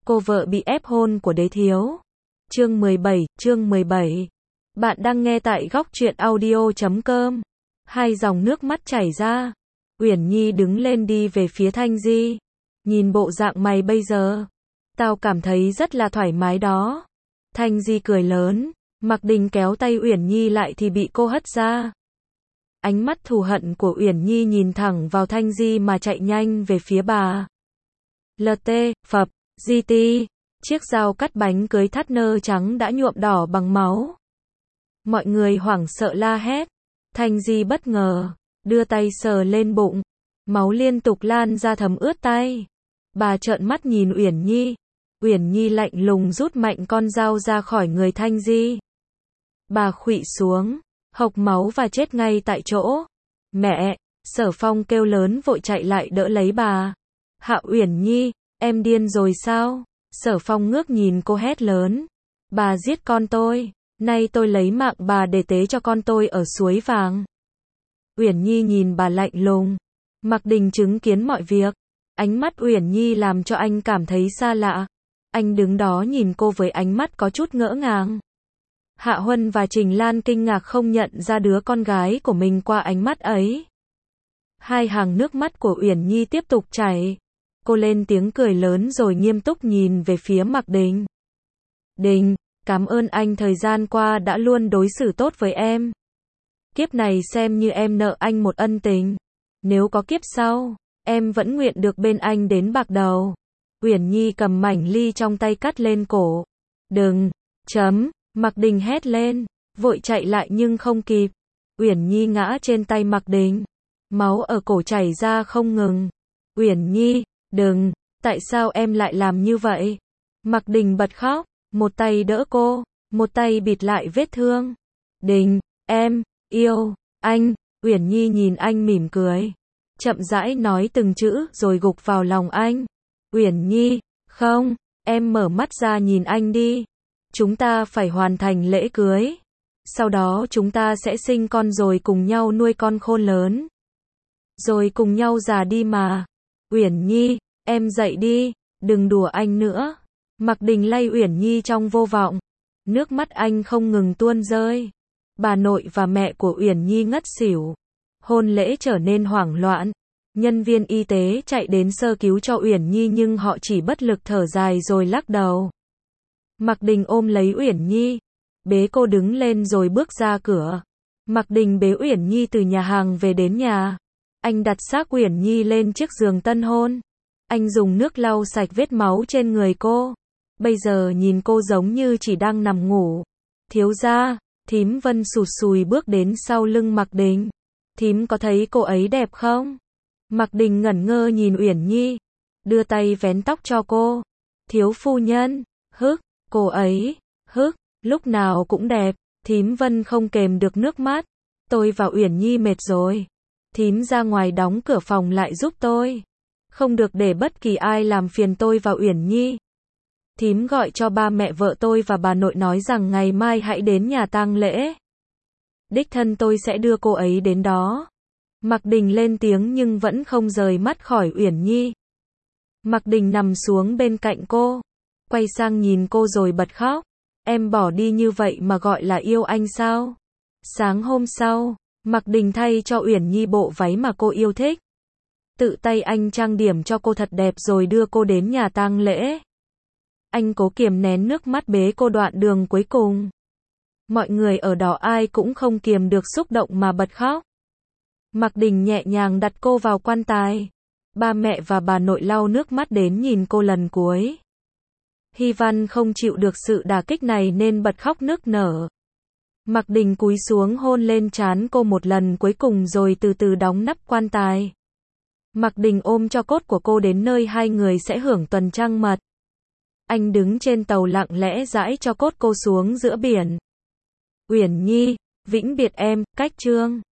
cô vợ bị ép hôn của đế thiếu. Chương 17. Bạn đang nghe tại góc truyện audio.com. Hai dòng nước mắt chảy ra. Uyển Nhi đứng lên đi về phía Thanh Di. Nhìn bộ dạng mày bây giờ, tao cảm thấy rất là thoải mái đó. Thanh Di cười lớn. Mạc Đình kéo tay Uyển Nhi lại thì bị cô hất ra. Ánh mắt thù hận của Uyển Nhi nhìn thẳng vào Thanh Di mà chạy nhanh về phía bà. LT, phập, GT. Chiếc dao cắt bánh cưới thắt nơ trắng đã nhuộm đỏ bằng máu. Mọi người hoảng sợ la hét. Thanh Di bất ngờ, đưa tay sờ lên bụng. Máu liên tục lan ra thấm ướt tay. Bà trợn mắt nhìn Uyển Nhi. Uyển Nhi lạnh lùng rút mạnh con dao ra khỏi người Thanh Di. Bà khuỵu xuống, hộc máu và chết ngay tại chỗ. Mẹ! Sở Phong kêu lớn vội chạy lại đỡ lấy bà. Hạ Uyển Nhi, em điên rồi sao? Sở Phong ngước nhìn cô hét lớn. Bà giết con tôi, nay tôi lấy mạng bà để tế cho con tôi ở suối vàng. Uyển Nhi nhìn bà lạnh lùng. Mạc Đình chứng kiến mọi việc. Ánh mắt Uyển Nhi làm cho anh cảm thấy xa lạ. Anh đứng đó nhìn cô với ánh mắt có chút ngỡ ngàng. Hạ Huân và Trình Lan kinh ngạc không nhận ra đứa con gái của mình qua ánh mắt ấy. Hai hàng nước mắt của Uyển Nhi tiếp tục chảy. Cô lên tiếng cười lớn rồi nghiêm túc nhìn về phía Mạc Đình. Đình, cảm ơn anh thời gian qua đã luôn đối xử tốt với em. Kiếp này xem như em nợ anh một ân tình. Nếu có kiếp sau, em vẫn nguyện được bên anh đến bạc đầu. Uyển Nhi cầm mảnh ly trong tay cắt lên cổ. Đừng, Mạc Đình hét lên, vội chạy lại nhưng không kịp. Uyển Nhi ngã trên tay Mạc Đình. Máu ở cổ chảy ra không ngừng. Uyển Nhi, đừng, tại sao em lại làm như vậy? Mạc Đình bật khóc, một tay đỡ cô, một tay bịt lại vết thương. Đình, em, yêu, anh. Uyển Nhi nhìn anh mỉm cười. Chậm rãi nói từng chữ rồi gục vào lòng anh. Uyển Nhi, không, em mở mắt ra nhìn anh đi. Chúng ta phải hoàn thành lễ cưới. Sau đó chúng ta sẽ sinh con rồi cùng nhau nuôi con khôn lớn. Rồi cùng nhau già đi mà. Uyển Nhi, em dậy đi, đừng đùa anh nữa. Mạc Đình lay Uyển Nhi trong vô vọng. Nước mắt anh không ngừng tuôn rơi. Bà nội và mẹ của Uyển Nhi ngất xỉu. Hôn lễ trở nên hoảng loạn. Nhân viên y tế chạy đến sơ cứu cho Uyển Nhi nhưng họ chỉ bất lực thở dài rồi lắc đầu. Mạc Đình ôm lấy Uyển Nhi, bế cô đứng lên rồi bước ra cửa. Mạc Đình bế Uyển Nhi từ nhà hàng về đến nhà. Anh đặt xác Uyển Nhi lên chiếc giường tân hôn. Anh dùng nước lau sạch vết máu trên người cô. Bây giờ nhìn cô giống như chỉ đang nằm ngủ. Thiếu gia, thím Vân sụt sùi bước đến sau lưng Mạc Đình. Thím có thấy cô ấy đẹp không? Mạc Đình ngẩn ngơ nhìn Uyển Nhi, đưa tay vén tóc cho cô. Thiếu phu nhân, cô ấy, lúc nào cũng đẹp. Thím Vân không kềm được nước mắt. Tôi và Uyển Nhi mệt rồi. Thím ra ngoài đóng cửa phòng lại giúp tôi. Không được để bất kỳ ai làm phiền tôi và Uyển Nhi. Thím gọi cho ba mẹ vợ tôi và bà nội nói rằng ngày mai hãy đến nhà tang lễ. Đích thân tôi sẽ đưa cô ấy đến đó. Mạc Đình lên tiếng nhưng vẫn không rời mắt khỏi Uyển Nhi. Mạc Đình nằm xuống bên cạnh cô, quay sang nhìn cô rồi bật khóc. Em bỏ đi như vậy mà gọi là yêu anh sao? Sáng hôm sau, Mạc Đình thay cho Uyển Nhi bộ váy mà cô yêu thích. Tự tay anh trang điểm cho cô thật đẹp rồi đưa cô đến nhà tang lễ. Anh cố kiềm nén nước mắt bế cô đoạn đường cuối cùng. Mọi người ở đó ai cũng không kiềm được xúc động mà bật khóc. Mạc Đình nhẹ nhàng đặt cô vào quan tài. Ba mẹ và bà nội lau nước mắt đến nhìn cô lần cuối. Hy Văn không chịu được sự đả kích này nên bật khóc nức nở. Mạc Đình cúi xuống hôn lên trán cô một lần cuối cùng rồi từ từ đóng nắp quan tài. Mạc Đình ôm cho cốt của cô đến nơi hai người sẽ hưởng tuần trăng mật. Anh đứng trên tàu lặng lẽ dãi cho cốt cô xuống giữa biển. Uyển Nhi, vĩnh biệt em, cách Trương.